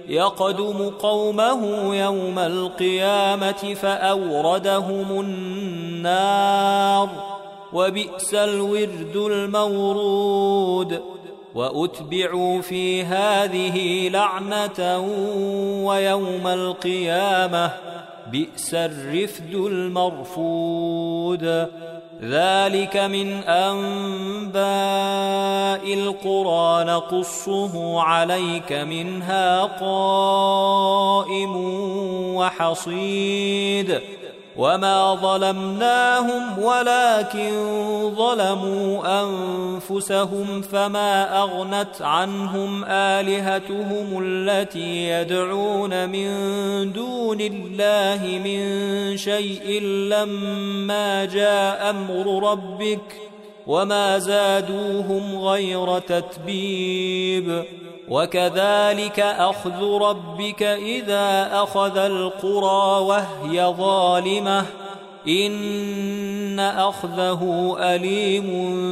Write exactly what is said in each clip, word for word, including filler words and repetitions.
يقدم قومه يوم القيامة فأوردهم النار وبئس الورد المورود وأتبعوا في هذه لعنة ويوم القيامة بئس الرفد المرفود ذلك من أنباء القرى نقصه عليك منها قائم وحصيد وما ظلمناهم ولكن ظلموا أنفسهم فما أغنت عنهم آلهتهم التي يدعون من دون الله من شيء لما جاء أمر ربك وما زادوهم غير تتبيب وكذلك أخذ ربك إذا أخذ القرى وهي ظالمة إن أخذه أليم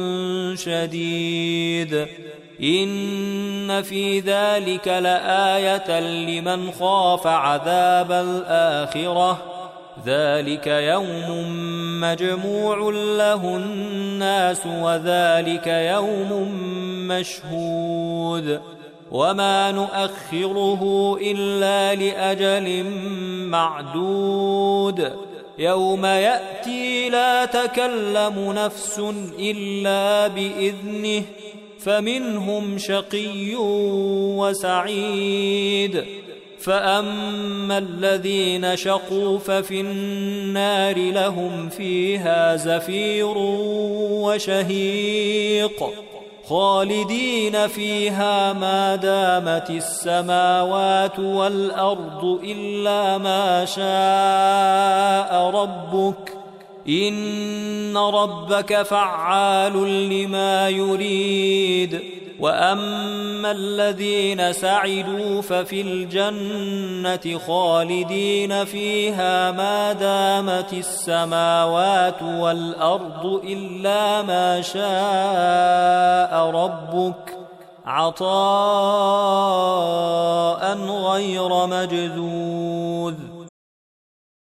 شديد إن في ذلك لآية لمن خاف عذاب الآخرة ذلك يوم مجموع له الناس وذلك يوم مشهود وما نؤخره إلا لأجل معدود يوم يأتي لا تكلم نفس إلا بإذنه فمنهم شقي وسعيد فأما الذين شقوا ففي النار لهم فيها زفير وشهيق خالدين فيها ما دامت السماوات والأرض إلا ما شاء ربك إن ربك فعال لما يريد وأما الذين سعدوا ففي الجنة خالدين فيها ما دامت السماوات والأرض إلا ما شاء ربك عطاء غير مجذوذ